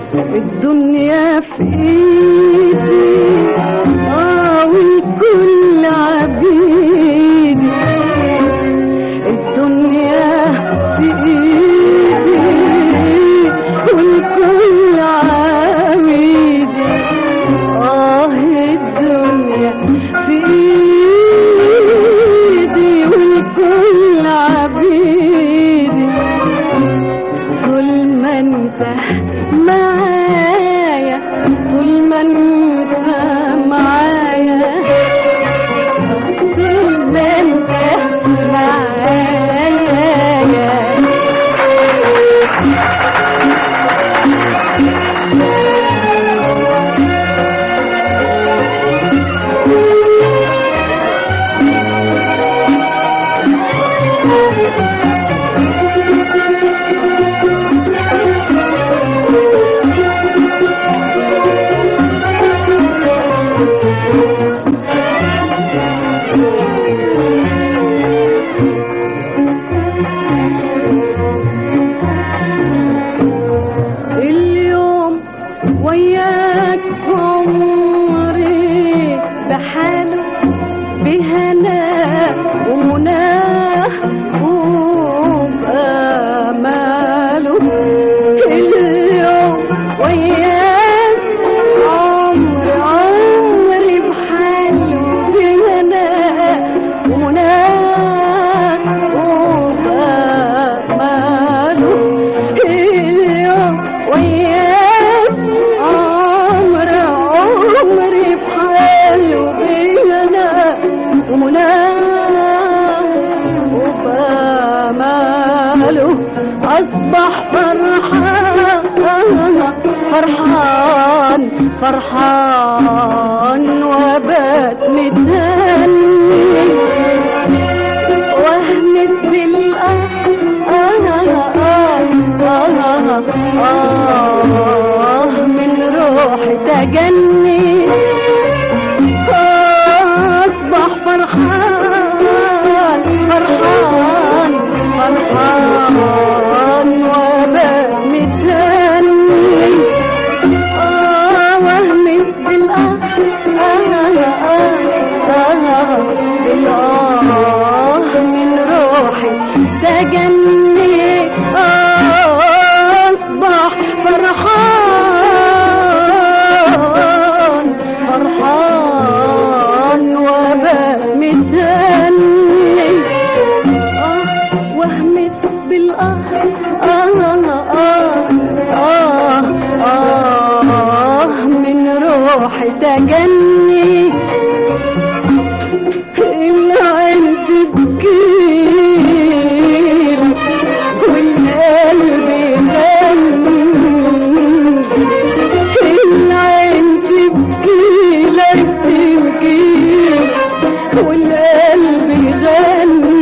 الدنيا في ايدي والكل عبيدي. الدنيا في ايدي والكل عبيدي. الدنيا في ايدي والكل عبيدي. طول ما انت معايا، طول ما انت معايا، طول ما انت معايا. اليوم وياك عمري بحاله، بهناه ومناه وبأماله. اليوم وياك عمري بحاله، بهناه ومناه وبأماله. اليوم وياك عمري بحاله، بهناه ومناه وبأماله. أصبح فرحان فرحان فرحان وبات متهني، واهمس من روحي تجني. أصبح فرحان فرحان فرحان وبات متهني، واهمس من روحي تجني. أصبح فرحان فرحان وبات متهني، واهمس من روحي تجني. العين تبكيلك والقلب يغني. العين تبكيلك والقلب يغني.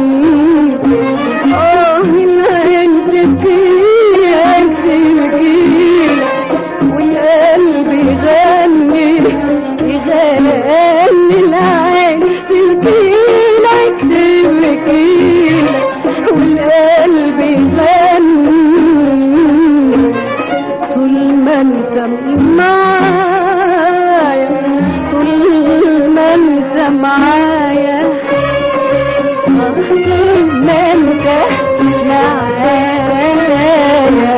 العين تبكيلك والقلب يغني يغني. العين تبكيلك والقلب يغني. طول ما انت معايا، طول ما انت معايا، طول ما انت معايا.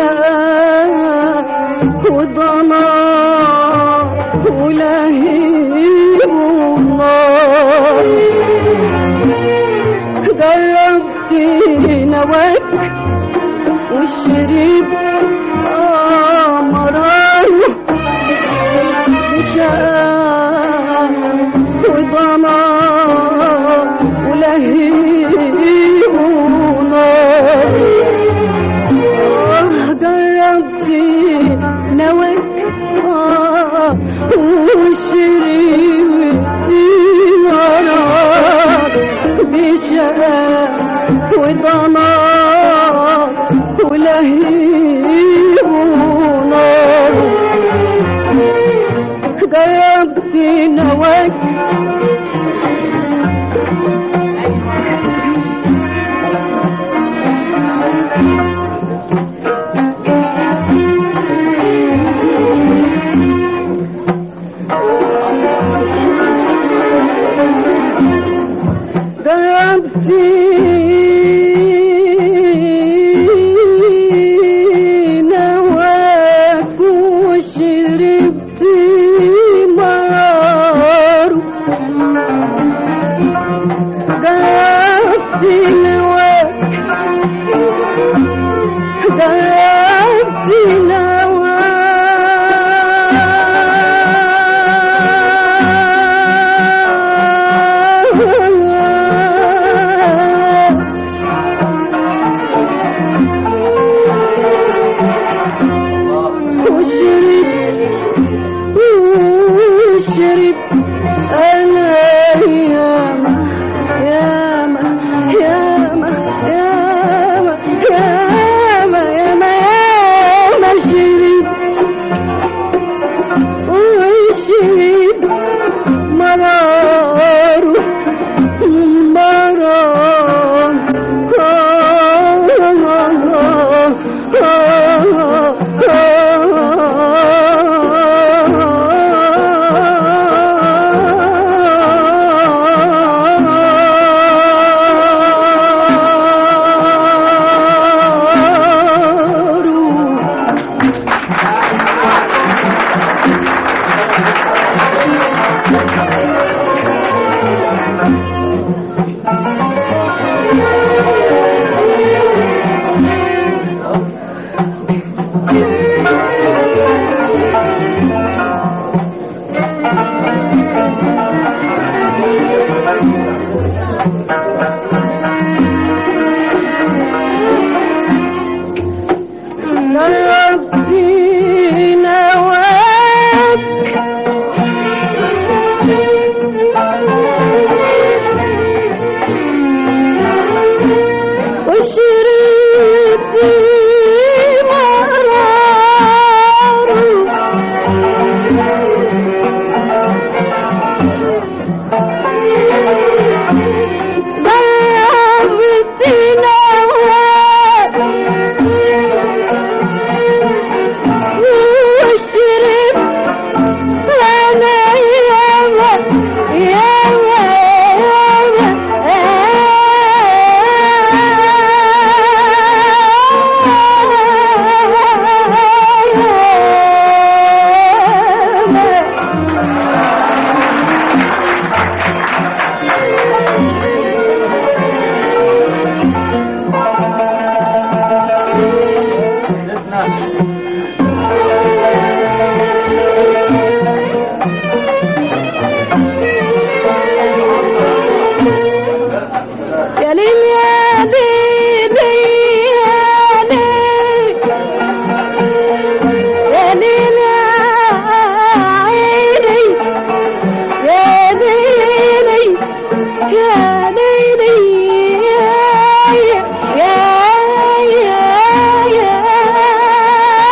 وضنار ولهيب ونار. جربت نواك وشربت مرار بشقاء وضنار ولهيب ونار. جربت نواك وشربت مرار بشقاء وضنار ولهيب ونار. جربت نواك جربت نواك وشربت مرار. جربت نواك جربت وشرب أنا ياما ياما ياما ياما ياما ياما ياما شربت وشرب مرار مرار جربت نواك وشربت مرار. جربت نواك وشرب أنا ياما ياما يا ليل يا ليل يا ليل يا ليل يا عيني يا ليل يا ليل يا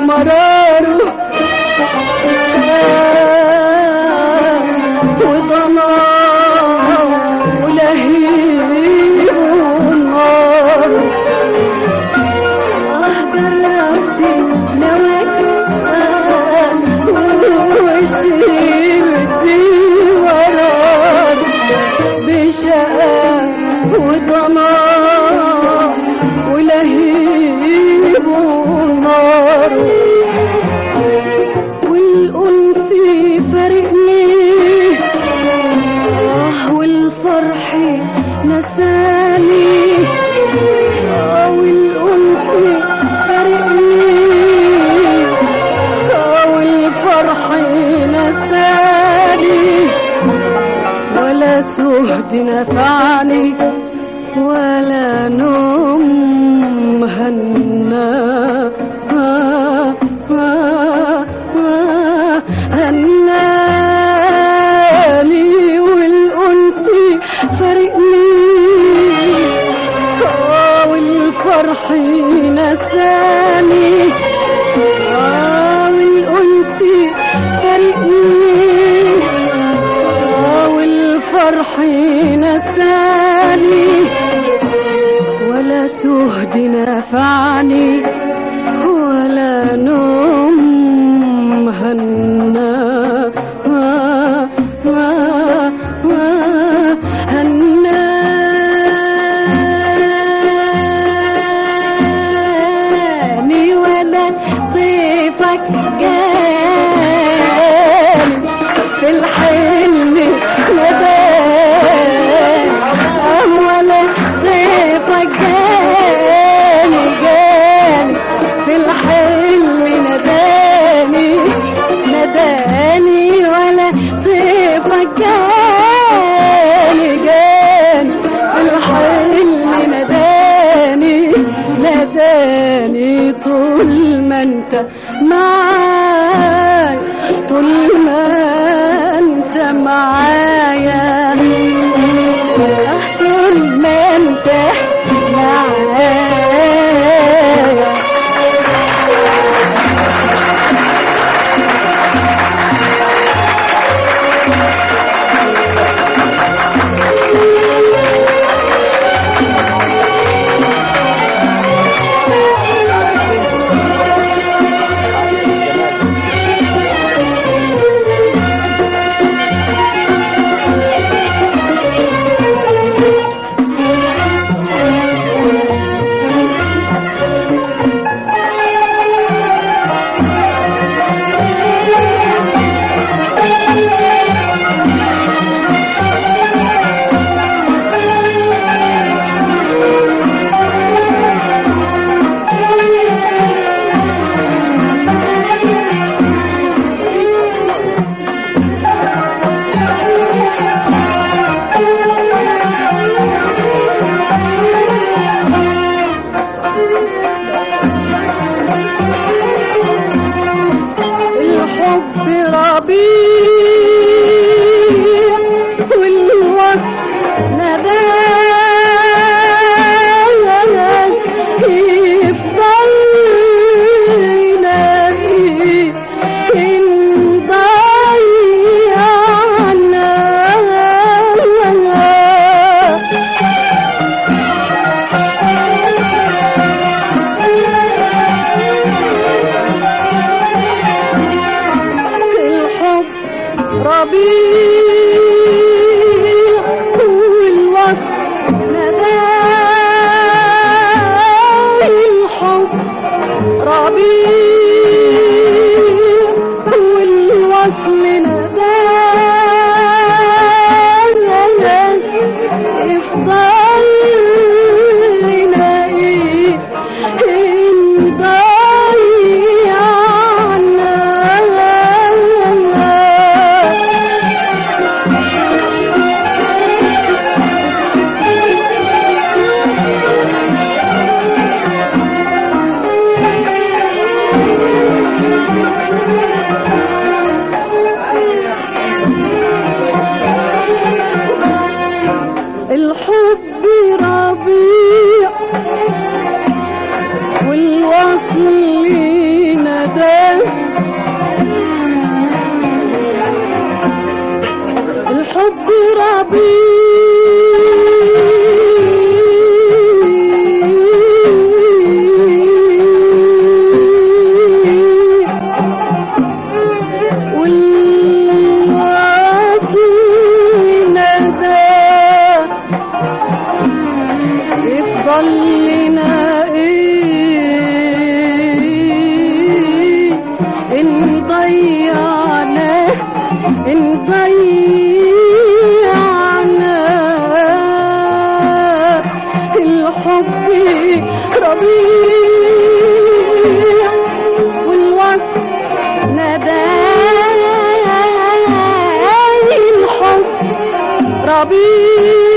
مراره وضناه ولهيبه وناره جربت نواك وشربتي مرار بشقاء وضناه ولهيبه وناره والأنس فارقني والفرح نساني والأنس فارقني والفرح نساني ولا سهد نفعني ولا نوم هنا هناني والأنس فارقني والفرح نساني والأنس فارقني والفرح نساني ولا سهد نفعني ولا نوم هنا هناني ولا ضيفك جاني في الحلم نداني ولا ضيفك جاني في الحلم نداني ولا ضيفك جاني في الحلم نداني طول ما انت معايا طول ما انت معايا طول ما انت معايا لنا ايه ان ضيعنا الحب ربيع والوصف نداء الحب ربيع